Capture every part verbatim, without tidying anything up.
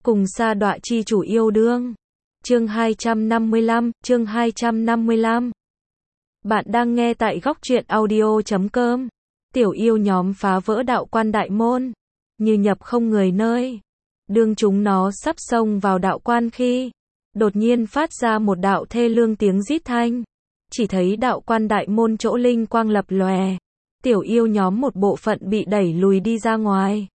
cùng sa đọa chi chủ yêu đương. Chương hai trăm năm mươi lăm, chương hai trăm năm mươi lăm. Bạn đang nghe tại góc truyện audio chấm com. Tiểu yêu nhóm phá vỡ đạo quan đại môn, như nhập không người nơi. Đương chúng nó sắp xông vào đạo quan khi, đột nhiên phát ra một đạo thê lương tiếng rít thanh. Chỉ thấy đạo quan đại môn chỗ linh quang lập lòe. Tiểu yêu nhóm một bộ phận bị đẩy lùi đi ra ngoài.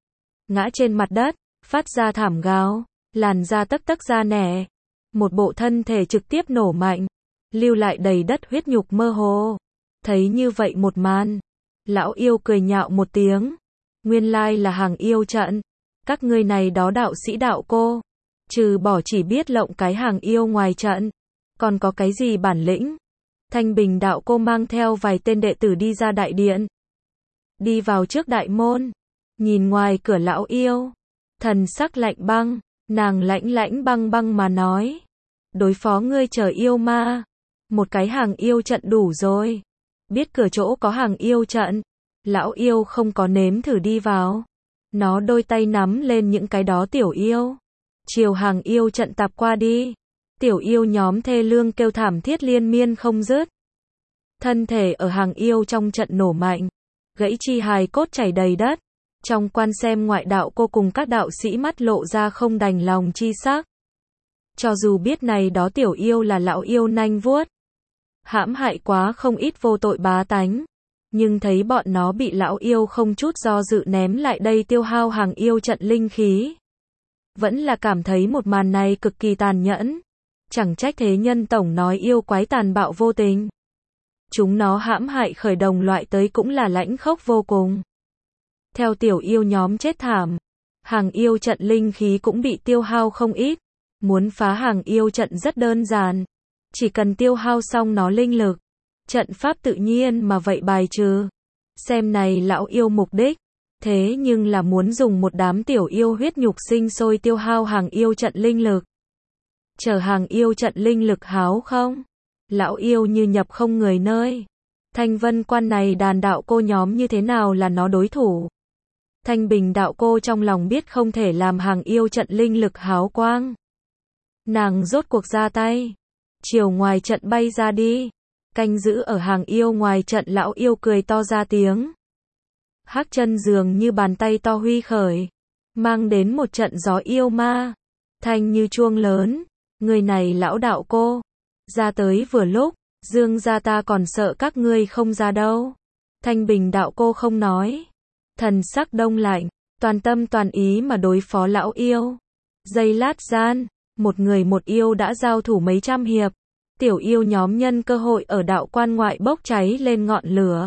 Ngã trên mặt đất, phát ra thảm gào, làn da tấc tấc da nẻ. Một bộ thân thể trực tiếp nổ mạnh, lưu lại đầy đất huyết nhục mơ hồ. Thấy như vậy một màn, lão yêu cười nhạo một tiếng. Nguyên lai là hàng yêu trận. Các ngươi này đó đạo sĩ đạo cô, trừ bỏ chỉ biết lộng cái hàng yêu ngoài trận, còn có cái gì bản lĩnh? Thanh Bình đạo cô mang theo vài tên đệ tử đi ra đại điện. Đi vào trước đại môn, nhìn ngoài cửa lão yêu, thần sắc lạnh băng, nàng lãnh lãnh băng băng mà nói. Đối phó ngươi chờ yêu ma, một cái hàng yêu trận đủ rồi. Biết cửa chỗ có hàng yêu trận, lão yêu không có nếm thử đi vào. Nó đôi tay nắm lên những cái đó tiểu yêu, chiều hàng yêu trận tạp qua đi. Tiểu yêu nhóm thê lương kêu thảm thiết liên miên không dứt. Thân thể ở hàng yêu trong trận nổ mạnh, gãy chi hài cốt chảy đầy đất. Trong quan xem ngoại đạo cô cùng các đạo sĩ mắt lộ ra không đành lòng chi sắc. Cho dù biết này đó tiểu yêu là lão yêu nanh vuốt, hãm hại quá không ít vô tội bá tánh, nhưng thấy bọn nó bị lão yêu không chút do dự ném lại đây tiêu hao hàng yêu trận linh khí, vẫn là cảm thấy một màn này cực kỳ tàn nhẫn. Chẳng trách thế nhân tổng nói yêu quái tàn bạo vô tình. Chúng nó hãm hại khởi đồng loại tới cũng là lãnh khốc vô cùng. Theo tiểu yêu nhóm chết thảm, hàng yêu trận linh khí cũng bị tiêu hao không ít. Muốn phá hàng yêu trận rất đơn giản, chỉ cần tiêu hao xong nó linh lực, trận pháp tự nhiên mà vậy bài trừ. Xem này lão yêu mục đích, thế nhưng là muốn dùng một đám tiểu yêu huyết nhục sinh sôi tiêu hao hàng yêu trận linh lực. Chờ hàng yêu trận linh lực háo không, lão yêu như nhập không người nơi. Thanh Vân quan này đàn đạo cô nhóm như thế nào là nó đối thủ? Thanh Bình đạo cô trong lòng biết không thể làm hàng yêu trận linh lực háo quang. Nàng rốt cuộc ra tay, chiều ngoài trận bay ra đi. Canh giữ ở hàng yêu ngoài trận lão yêu cười to ra tiếng. Hắc chân dường như bàn tay to huy khởi, mang đến một trận gió yêu ma, thanh như chuông lớn. Người này lão đạo cô, ra tới vừa lúc, dương gia ta còn sợ các ngươi không ra đâu. Thanh Bình đạo cô không nói, thần sắc đông lạnh, toàn tâm toàn ý mà đối phó lão yêu. Giây lát gian, một người một yêu đã giao thủ mấy trăm hiệp. Tiểu yêu nhóm nhân cơ hội ở đạo quan ngoại bốc cháy lên ngọn lửa,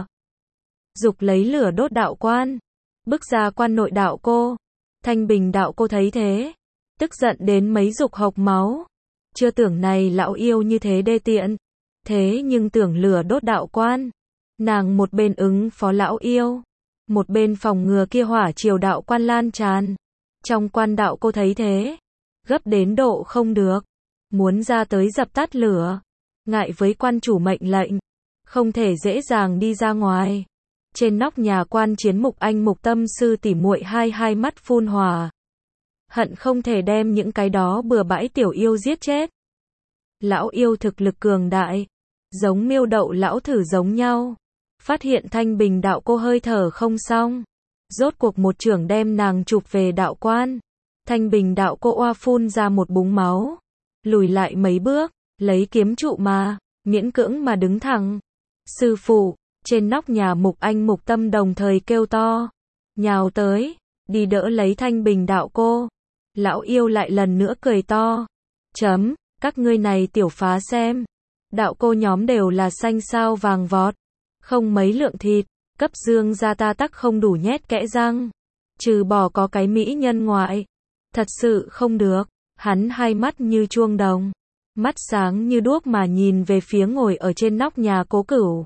dục lấy lửa đốt đạo quan, bức ra quan nội đạo cô. Thanh Bình đạo cô thấy thế, tức giận đến mấy dục hộc máu. Chưa tưởng này lão yêu như thế đê tiện, thế nhưng tưởng lửa đốt đạo quan. Nàng một bên ứng phó lão yêu, một bên phòng ngừa kia hỏa triều đạo quan lan tràn. Trong quan đạo cô thấy thế, gấp đến độ không được, muốn ra tới dập tắt lửa. Ngại với quan chủ mệnh lệnh, không thể dễ dàng đi ra ngoài. Trên nóc nhà quan chiến Mục Anh Mục Tâm sư tỉ muội hai hai mắt phun hỏa, hận không thể đem những cái đó bừa bãi tiểu yêu giết chết. Lão yêu thực lực cường đại, giống miêu đậu lão thử giống nhau. Phát hiện Thanh Bình đạo cô hơi thở không xong, rốt cuộc một chưởng đem nàng chụp về đạo quan. Thanh Bình đạo cô oa phun ra một búng máu, lùi lại mấy bước, lấy kiếm trụ mà, miễn cưỡng mà đứng thẳng. Sư phụ, trên nóc nhà Mục Anh Mục Tâm đồng thời kêu to, nhào tới, đi đỡ lấy Thanh Bình đạo cô. Lão yêu lại lần nữa cười to, chấm, các ngươi này tiểu phá xem, đạo cô nhóm đều là xanh sao vàng vọt, không mấy lượng thịt, cấp dương gia ta tắc không đủ nhét kẽ răng, trừ bỏ có cái mỹ nhân ngoại, thật sự không được. Hắn hai mắt như chuông đồng, mắt sáng như đuốc mà nhìn về phía ngồi ở trên nóc nhà Cố Cửu.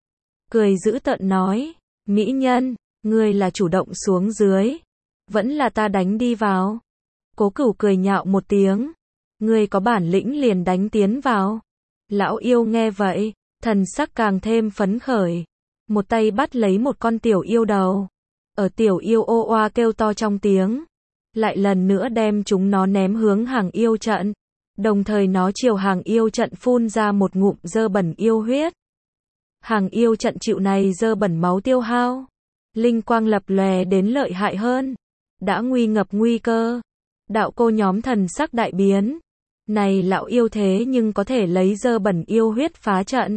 Cười dữ tợn nói, mỹ nhân, ngươi là chủ động xuống dưới, vẫn là ta đánh đi vào? Cố Cửu cười nhạo một tiếng, ngươi có bản lĩnh liền đánh tiến vào. Lão yêu nghe vậy, thần sắc càng thêm phấn khởi, một tay bắt lấy một con tiểu yêu đầu. Ở tiểu yêu ô oa kêu to trong tiếng, lại lần nữa đem chúng nó ném hướng hàng yêu trận. Đồng thời nó chiều hàng yêu trận phun ra một ngụm dơ bẩn yêu huyết. Hàng yêu trận chịu này dơ bẩn máu tiêu hao. Linh quang lập lòe đến lợi hại hơn. Đã nguy ngập nguy cơ. Đạo cô nhóm thần sắc đại biến. Này lão yêu thế nhưng có thể lấy dơ bẩn yêu huyết phá trận.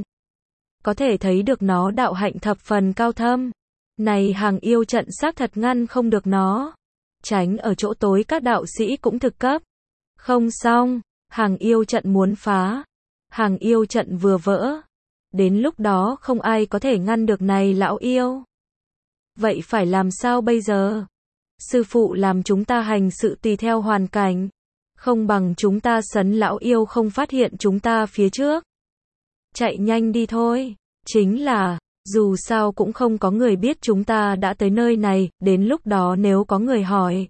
Có thể thấy được nó đạo hạnh thập phần cao thâm. Này hàng yêu trận xác thật ngăn không được nó. Tránh ở chỗ tối các đạo sĩ cũng thực cấp. Không xong, hàng yêu trận muốn phá. Hàng yêu trận vừa vỡ. Đến lúc đó không ai có thể ngăn được này lão yêu. Vậy phải làm sao bây giờ? Sư phụ làm chúng ta hành sự tùy theo hoàn cảnh. Không bằng chúng ta sấn lão yêu không phát hiện chúng ta phía trước. Chạy nhanh đi thôi. Chính là, dù sao cũng không có người biết chúng ta đã tới nơi này, đến lúc đó nếu có người hỏi.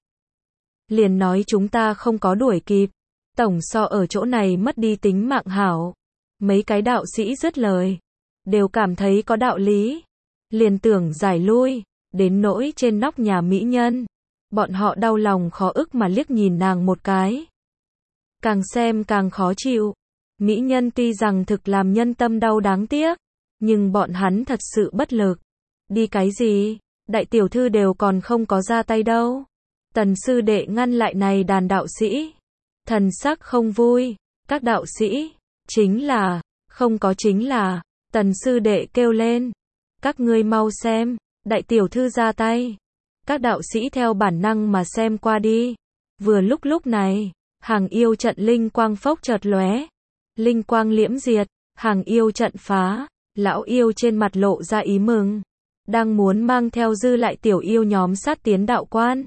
Liền nói chúng ta không có đuổi kịp. Tổng so ở chỗ này mất đi tính mạng hảo. Mấy cái đạo sĩ dứt lời. Đều cảm thấy có đạo lý. Liền tưởng giải lui. Đến nỗi trên nóc nhà mỹ nhân. Bọn họ đau lòng khó ức mà liếc nhìn nàng một cái. Càng xem càng khó chịu. Mỹ nhân tuy rằng thực làm nhân tâm đau đáng tiếc. Nhưng bọn hắn thật sự bất lực. Đi cái gì? Đại tiểu thư đều còn không có ra tay đâu. Tần sư đệ ngăn lại này đàn đạo sĩ. Thần sắc không vui. Các đạo sĩ. Chính là. Không có chính là. Tần sư đệ kêu lên. Các ngươi mau xem. Đại tiểu thư ra tay. Các đạo sĩ theo bản năng mà xem qua đi. Vừa lúc lúc này. Hàng yêu trận linh quang phốc chợt lóe. Linh quang liễm diệt. Hàng yêu trận phá. Lão yêu trên mặt lộ ra ý mừng. Đang muốn mang theo dư lại tiểu yêu nhóm sát tiến đạo quan.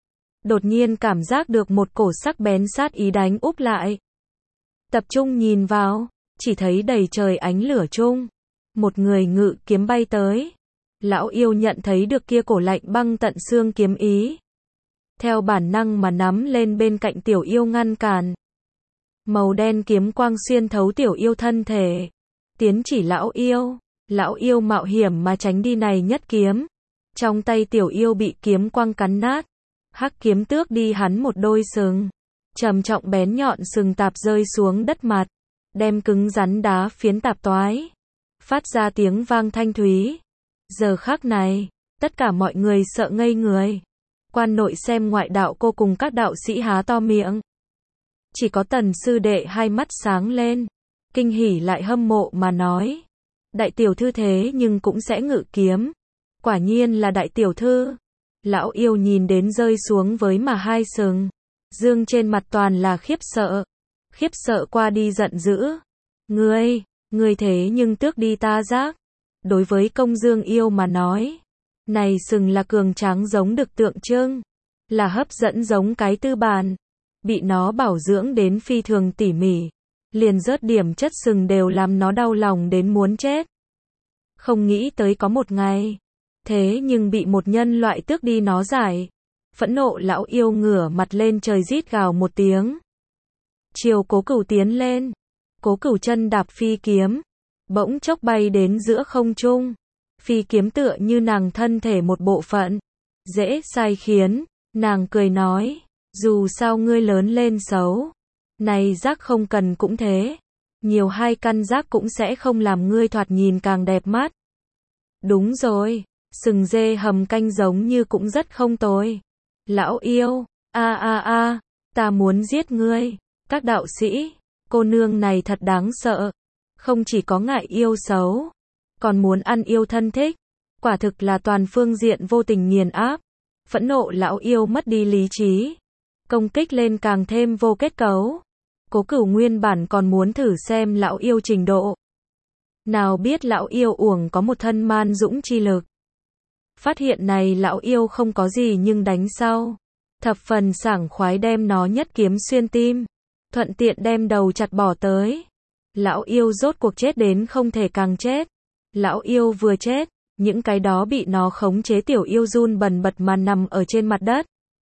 Đột nhiên cảm giác được một cổ sắc bén sát ý đánh úp lại. Tập trung nhìn vào. Chỉ thấy đầy trời ánh lửa chung. Một người ngự kiếm bay tới. Lão yêu nhận thấy được kia cổ lạnh băng tận xương kiếm ý. Theo bản năng mà nắm lên bên cạnh tiểu yêu ngăn cản. Màu đen kiếm quang xuyên thấu tiểu yêu thân thể. Tiến chỉ lão yêu. Lão yêu mạo hiểm mà tránh đi này nhất kiếm. Trong tay tiểu yêu bị kiếm quang cắn nát. Hắc kiếm tước đi hắn một đôi sừng. Trầm trọng bén nhọn sừng tạp rơi xuống đất mặt. Đem cứng rắn đá phiến tạp toái. Phát ra tiếng vang thanh thúy. Giờ khắc này, tất cả mọi người sợ ngây người. Quan nội xem ngoại đạo cô cùng các đạo sĩ há to miệng. Chỉ có tần sư đệ hai mắt sáng lên. Kinh hỉ lại hâm mộ mà nói. Đại tiểu thư thế nhưng cũng sẽ ngự kiếm. Quả nhiên là đại tiểu thư. Lão yêu nhìn đến rơi xuống với mà hai sừng. Dương trên mặt toàn là khiếp sợ. Khiếp sợ qua đi giận dữ. Ngươi, ngươi thế nhưng tước đi ta giác. Đối với công dương yêu mà nói. Này sừng là cường tráng giống được tượng trưng. Là hấp dẫn giống cái tư bản. Bị nó bảo dưỡng đến phi thường tỉ mỉ. Liền rớt điểm chất sừng đều làm nó đau lòng đến muốn chết. Không nghĩ tới có một ngày. Thế nhưng bị một nhân loại tước đi nó giải. Phẫn nộ lão yêu ngửa mặt lên trời rít gào một tiếng. Chiều Cố Cửu tiến lên. Cố Cửu chân đạp phi kiếm. Bỗng chốc bay đến giữa không trung. Phi kiếm tựa như nàng thân thể một bộ phận. Dễ sai khiến. Nàng cười nói. Dù sao ngươi lớn lên xấu. Này giác không cần cũng thế. Nhiều hai căn giác cũng sẽ không làm ngươi thoạt nhìn càng đẹp mắt. Đúng rồi. Sừng dê hầm canh giống như cũng rất không tồi. Lão yêu. A a a. Ta muốn giết ngươi. Các đạo sĩ. Cô nương này thật đáng sợ. Không chỉ có ngại yêu xấu. Còn muốn ăn yêu thân thích. Quả thực là toàn phương diện vô tình nghiền áp. Phẫn nộ lão yêu mất đi lý trí. Công kích lên càng thêm vô kết cấu. Cố Cửu nguyên bản còn muốn thử xem lão yêu trình độ. Nào biết lão yêu uổng có một thân man dũng chi lực. Phát hiện này lão yêu không có gì nhưng đánh sau. Thập phần sảng khoái đem nó nhất kiếm xuyên tim. Thuận tiện đem đầu chặt bỏ tới. Lão yêu rốt cuộc chết đến không thể càng chết. Lão yêu vừa chết. Những cái đó bị nó khống chế tiểu yêu run bần bật mà nằm ở trên mặt đất.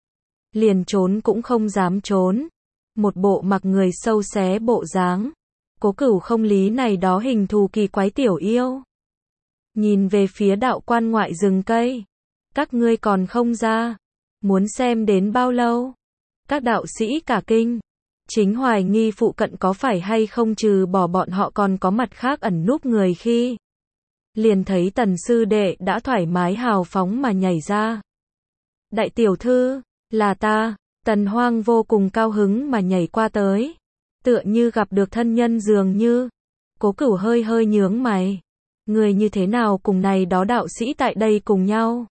Liền trốn cũng không dám trốn. Một bộ mặc người sâu xé bộ dáng. Cố Cửu không lý này đó hình thù kỳ quái tiểu yêu. Nhìn về phía đạo quan ngoại rừng cây. Các ngươi còn không ra. Muốn xem đến bao lâu? Các đạo sĩ cả kinh. Chính hoài nghi phụ cận có phải hay không trừ bỏ bọn họ còn có mặt khác ẩn núp người khi. Liền thấy Tần sư đệ đã thoải mái hào phóng mà nhảy ra. Đại tiểu thư, là ta. Tần Hoang vô cùng cao hứng mà nhảy qua tới. Tựa như gặp được thân nhân dường như. Cố Cửu hơi hơi nhướng mày. Người như thế nào cùng này đó đạo sĩ tại đây cùng nhau?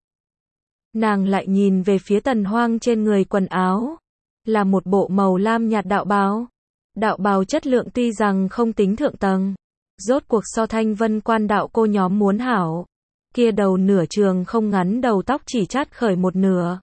Nàng lại nhìn về phía Tần Hoang trên người quần áo. Là một bộ màu lam nhạt đạo bào. Đạo bào chất lượng tuy rằng không tính thượng tầng. Rốt cuộc so Thanh Vân Quan đạo cô nhóm muốn hảo. Kia đầu nửa trường không ngắn đầu tóc chỉ chát khởi một nửa.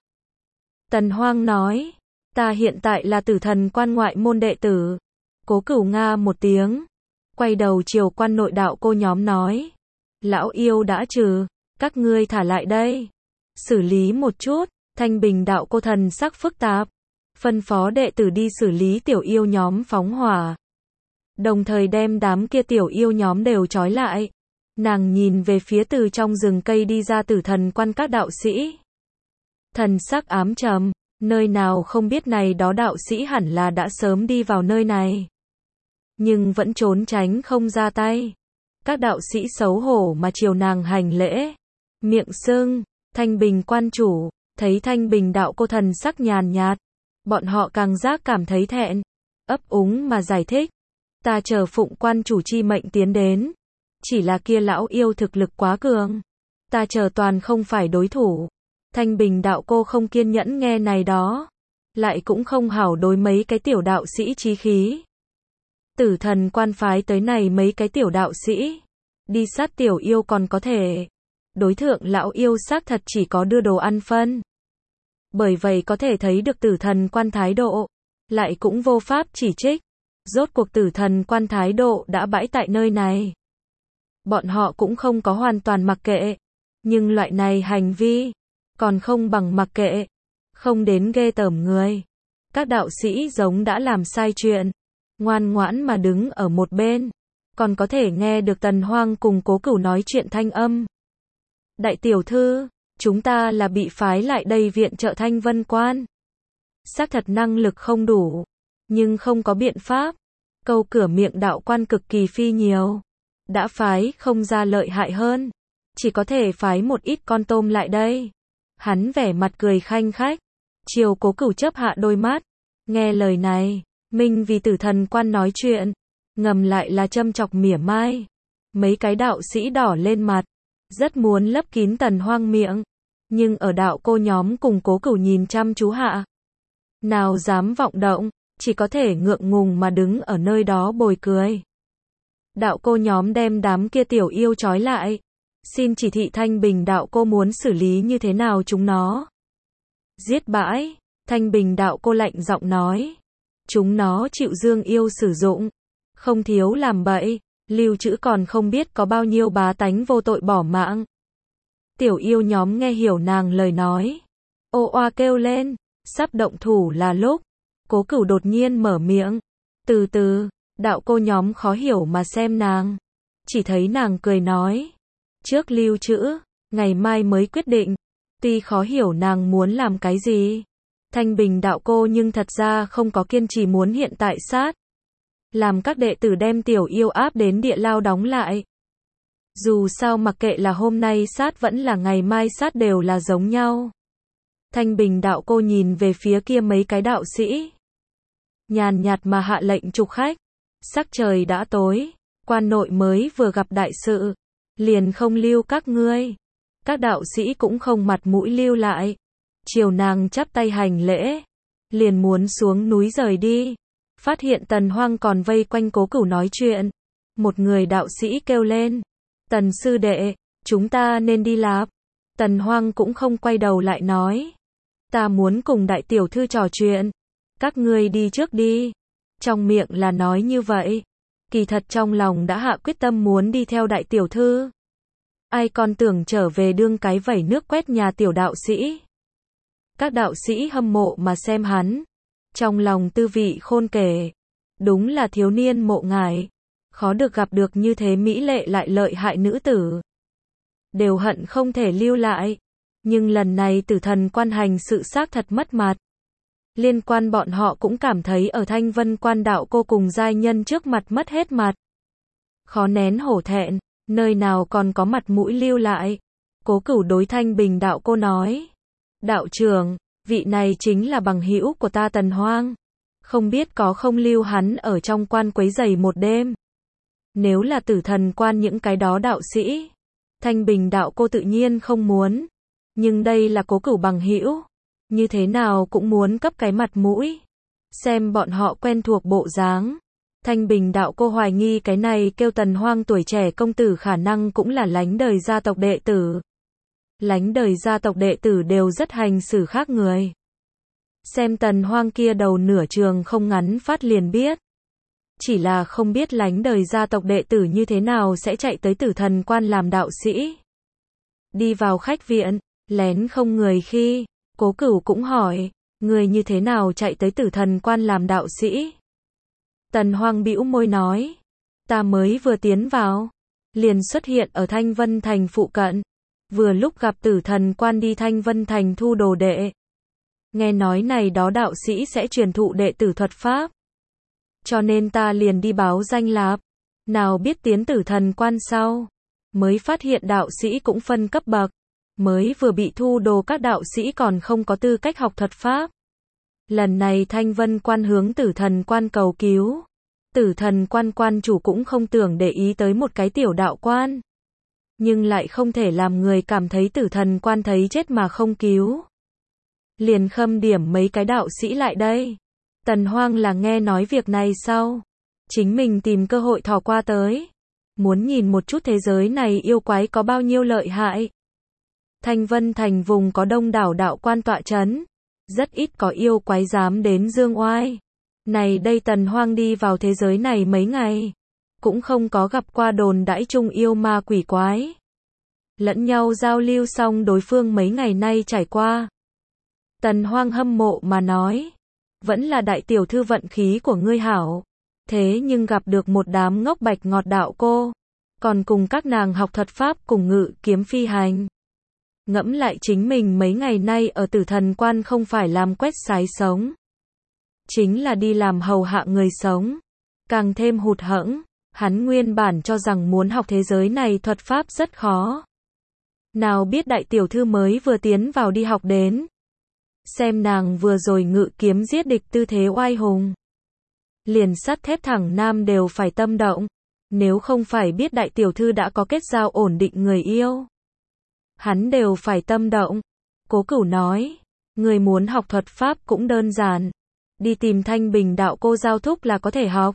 Tần Hoang nói. Ta hiện tại là Tử Thần Quan ngoại môn đệ tử. Cố Cửu nga một tiếng. Quay đầu chiều quan nội đạo cô nhóm nói. Lão yêu đã trừ. Các ngươi thả lại đây. Xử lý một chút. Thanh Bình đạo cô thần sắc phức tạp. Phân phó đệ tử đi xử lý tiểu yêu nhóm phóng hỏa. Đồng thời đem đám kia tiểu yêu nhóm đều trói lại. Nàng nhìn về phía từ trong rừng cây đi ra Tử Thần Quan các đạo sĩ. Thần sắc ám trầm, nơi nào không biết này đó đạo sĩ hẳn là đã sớm đi vào nơi này. Nhưng vẫn trốn tránh không ra tay. Các đạo sĩ xấu hổ mà chiều nàng hành lễ. Miệng sưng, Thanh Bình quan chủ, thấy Thanh Bình đạo cô thần sắc nhàn nhạt. Bọn họ càng giác cảm thấy thẹn. Ấp úng mà giải thích. Ta chờ phụng quan chủ chi mệnh tiến đến. Chỉ là kia lão yêu thực lực quá cường. Ta chờ toàn không phải đối thủ. Thanh Bình đạo cô không kiên nhẫn nghe này đó. Lại cũng không hảo đối mấy cái tiểu đạo sĩ chí khí. Tử Thần Quan phái tới này mấy cái tiểu đạo sĩ. Đi sát tiểu yêu còn có thể. Đối thượng lão yêu xác thật chỉ có đưa đồ ăn phân. Bởi vậy có thể thấy được Tử Thần Quan thái độ. Lại cũng vô pháp chỉ trích. Rốt cuộc Tử Thần Quan thái độ đã bãi tại nơi này. Bọn họ cũng không có hoàn toàn mặc kệ. Nhưng loại này hành vi. Còn không bằng mặc kệ. Không đến ghê tởm người. Các đạo sĩ giống đã làm sai chuyện. Ngoan ngoãn mà đứng ở một bên. Còn có thể nghe được Tần Hoang cùng Cố Cửu nói chuyện thanh âm. Đại tiểu thư, chúng ta là bị phái lại đây viện trợ Thanh Vân Quan. Xác thật năng lực không đủ. Nhưng không có biện pháp. Câu cửa miệng đạo quan cực kỳ phi nhiều. Đã phái không ra lợi hại hơn. Chỉ có thể phái một ít con tôm lại đây. Hắn vẻ mặt cười khanh khách. Chiều Cố Cửu chớp hạ đôi mắt. Nghe lời này. Minh vì Tử Thần Quan nói chuyện. Ngầm lại là châm chọc mỉa mai. Mấy cái đạo sĩ đỏ lên mặt. Rất muốn lấp kín Tần Hoang miệng. Nhưng ở đạo cô nhóm cùng Cố Cửu nhìn chăm chú hạ. Nào dám vọng động. Chỉ có thể ngượng ngùng mà đứng ở nơi đó bồi cười. Đạo cô nhóm đem đám kia tiểu yêu trói lại. Xin chỉ thị Thanh Bình đạo cô muốn xử lý như thế nào chúng nó. Giết bãi. Thanh Bình đạo cô lạnh giọng nói. Chúng nó chịu dương yêu sử dụng. Không thiếu làm bậy. Lưu trữ còn không biết có bao nhiêu bá tánh vô tội bỏ mạng. Tiểu yêu nhóm nghe hiểu nàng lời nói. Ô oa kêu lên. Sắp động thủ là lúc. Cố Cửu đột nhiên mở miệng. Từ từ. Đạo cô nhóm khó hiểu mà xem nàng. Chỉ thấy nàng cười nói. Trước lưu trữ. Ngày mai mới quyết định. Tuy khó hiểu nàng muốn làm cái gì. Thanh Bình đạo cô nhưng thật ra không có kiên trì muốn hiện tại sát. Làm các đệ tử đem tiểu yêu áp đến địa lao đóng lại. Dù sao mặc kệ là hôm nay sát vẫn là ngày mai sát đều là giống nhau. Thanh Bình đạo cô nhìn về phía kia mấy cái đạo sĩ. Nhàn nhạt mà hạ lệnh trục khách. Sắc trời đã tối. Quan nội mới vừa gặp đại sự. Liền không lưu các ngươi. Các đạo sĩ cũng không mặt mũi lưu lại. Chiều nàng chắp tay hành lễ. Liền muốn xuống núi rời đi. Phát hiện Tần Hoang còn vây quanh Cố Cửu nói chuyện. Một người đạo sĩ kêu lên. Tần sư đệ, chúng ta nên đi lạp. Tần Hoang cũng không quay đầu lại nói. Ta muốn cùng đại tiểu thư trò chuyện. Các ngươi đi trước đi. Trong miệng là nói như vậy. Kỳ thật trong lòng đã hạ quyết tâm muốn đi theo đại tiểu thư. Ai còn tưởng trở về đương cái vẩy nước quét nhà tiểu đạo sĩ. Các đạo sĩ hâm mộ mà xem hắn. Trong lòng tư vị khôn kể. Đúng là thiếu niên mộ ngải. Khó được gặp được như thế mỹ lệ lại lợi hại nữ tử. Đều hận không thể lưu lại. Nhưng lần này Tử Thần Quan hành sự xác thật mất mặt. Liên quan bọn họ cũng cảm thấy ở Thanh Vân Quan đạo cô cùng giai nhân trước mặt mất hết mặt. Khó nén hổ thẹn, nơi nào còn có mặt mũi lưu lại. Cố Cửu đối Thanh Bình đạo cô nói. Đạo trưởng, vị này chính là bằng hữu của ta Tần Hoang. Không biết có không lưu hắn ở trong quan quấy rầy một đêm. Nếu là Tử Thần Quan những cái đó đạo sĩ, Thanh Bình đạo cô tự nhiên không muốn. Nhưng đây là Cố Cửu bằng hữu, như thế nào cũng muốn cấp cái mặt mũi. Xem bọn họ quen thuộc bộ dáng. Thanh Bình đạo cô hoài nghi cái này kêu Tần Hoang tuổi trẻ công tử khả năng cũng là lánh đời gia tộc đệ tử. Lánh đời gia tộc đệ tử đều rất hành xử khác người. Xem Tần Hoang kia đầu nửa trường không ngắn phát liền biết. Chỉ là không biết lánh đời gia tộc đệ tử như thế nào sẽ chạy tới Tử Thần Quan làm đạo sĩ. Đi vào khách viện, lén không người khi, Cố Cửu cũng hỏi, người như thế nào chạy tới Tử Thần Quan làm đạo sĩ? Tần Hoang bĩu môi nói, ta mới vừa tiến vào, liền xuất hiện ở Thanh Vân Thành phụ cận, vừa lúc gặp Tử Thần Quan đi Thanh Vân Thành thu đồ đệ. Nghe nói này đó đạo sĩ sẽ truyền thụ đệ tử thuật pháp. Cho nên ta liền đi báo danh lạp. Nào biết tiến Tử Thần Quan sau, mới phát hiện đạo sĩ cũng phân cấp bậc. Mới vừa bị thu đồ các đạo sĩ còn không có tư cách học thuật pháp. Lần này Thanh Vân Quan hướng Tử Thần Quan cầu cứu. Tử Thần Quan quan chủ cũng không tưởng để ý tới một cái tiểu đạo quan. Nhưng lại không thể làm người cảm thấy Tử Thần Quan thấy chết mà không cứu. Liền khâm điểm mấy cái đạo sĩ lại đây. Tần Hoang là nghe nói việc này sau. Chính mình tìm cơ hội thò qua tới. Muốn nhìn một chút thế giới này yêu quái có bao nhiêu lợi hại. Thanh Vân Thành vùng có đông đảo đạo quan tọa chấn. Rất ít có yêu quái dám đến dương oai. Này đây Tần Hoang đi vào thế giới này mấy ngày. Cũng không có gặp qua đồn đãi chung yêu ma quỷ quái. Lẫn nhau giao lưu xong đối phương mấy ngày nay trải qua. Tần Hoang hâm mộ mà nói. Vẫn là đại tiểu thư vận khí của ngươi hảo. Thế nhưng gặp được một đám ngốc bạch ngọt đạo cô. Còn cùng các nàng học thuật pháp cùng ngự kiếm phi hành. Ngẫm lại chính mình mấy ngày nay ở Tử Thần Quan không phải làm quét sái sống. Chính là đi làm hầu hạ người sống. Càng thêm hụt hẫng. Hắn nguyên bản cho rằng muốn học thế giới này thuật pháp rất khó. Nào biết đại tiểu thư mới vừa tiến vào đi học đến. Xem nàng vừa rồi ngự kiếm giết địch tư thế oai hùng. Liền sắt thép thẳng nam đều phải tâm động. Nếu không phải biết đại tiểu thư đã có kết giao ổn định người yêu. Hắn đều phải tâm động. Cố Cửu nói. Người muốn học thuật pháp cũng đơn giản. Đi tìm Thanh Bình đạo cô giao thúc là có thể học.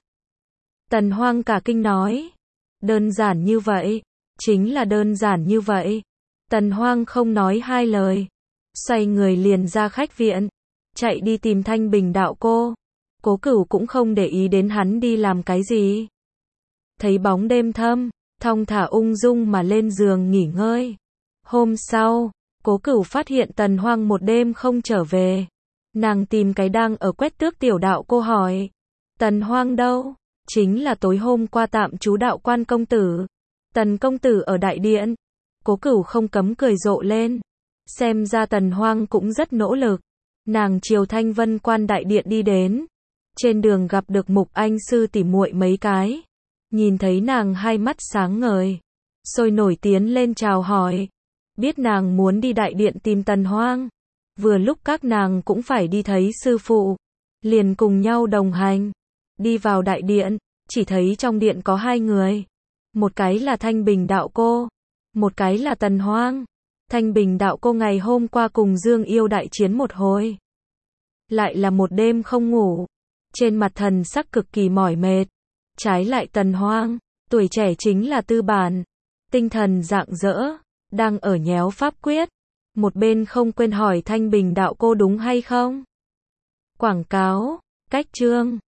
Tần Hoang cả kinh nói. Đơn giản như vậy. Chính là đơn giản như vậy. Tần Hoang không nói hai lời. Xoay người liền ra khách viện. Chạy đi tìm Thanh Bình đạo cô. Cố Cửu cũng không để ý đến hắn đi làm cái gì. Thấy bóng đêm thâm. Thong thả ung dung mà lên giường nghỉ ngơi. Hôm sau, Cố Cửu phát hiện Tần Hoang một đêm không trở về. Nàng tìm cái đang ở quét tước tiểu đạo cô hỏi. Tần Hoang đâu? Chính là tối hôm qua tạm trú đạo quan công tử. Tần công tử ở đại điện. Cố Cửu không cấm cười rộ lên. Xem ra Tần Hoang cũng rất nỗ lực. Nàng chiều Thanh Vân Quan đại điện đi đến. Trên đường gặp được Mục Anh sư tỉ muội mấy cái. Nhìn thấy nàng hai mắt sáng ngời. Sôi nổi tiến lên chào hỏi. Biết nàng muốn đi đại điện tìm Tần Hoang. Vừa lúc các nàng cũng phải đi thấy sư phụ. Liền cùng nhau đồng hành. Đi vào đại điện. Chỉ thấy trong điện có hai người. Một cái là Thanh Bình đạo cô. Một cái là Tần Hoang. Thanh Bình đạo cô ngày hôm qua cùng Dương Yêu đại chiến một hồi. Lại là một đêm không ngủ. Trên mặt thần sắc cực kỳ mỏi mệt. Trái lại Tần Hoang. Tuổi trẻ chính là tư bản. Tinh thần rạng rỡ. Đang ở nhéo pháp quyết. Một bên không quên hỏi Thanh Bình đạo cô đúng hay không. Quảng cáo. Cách chương.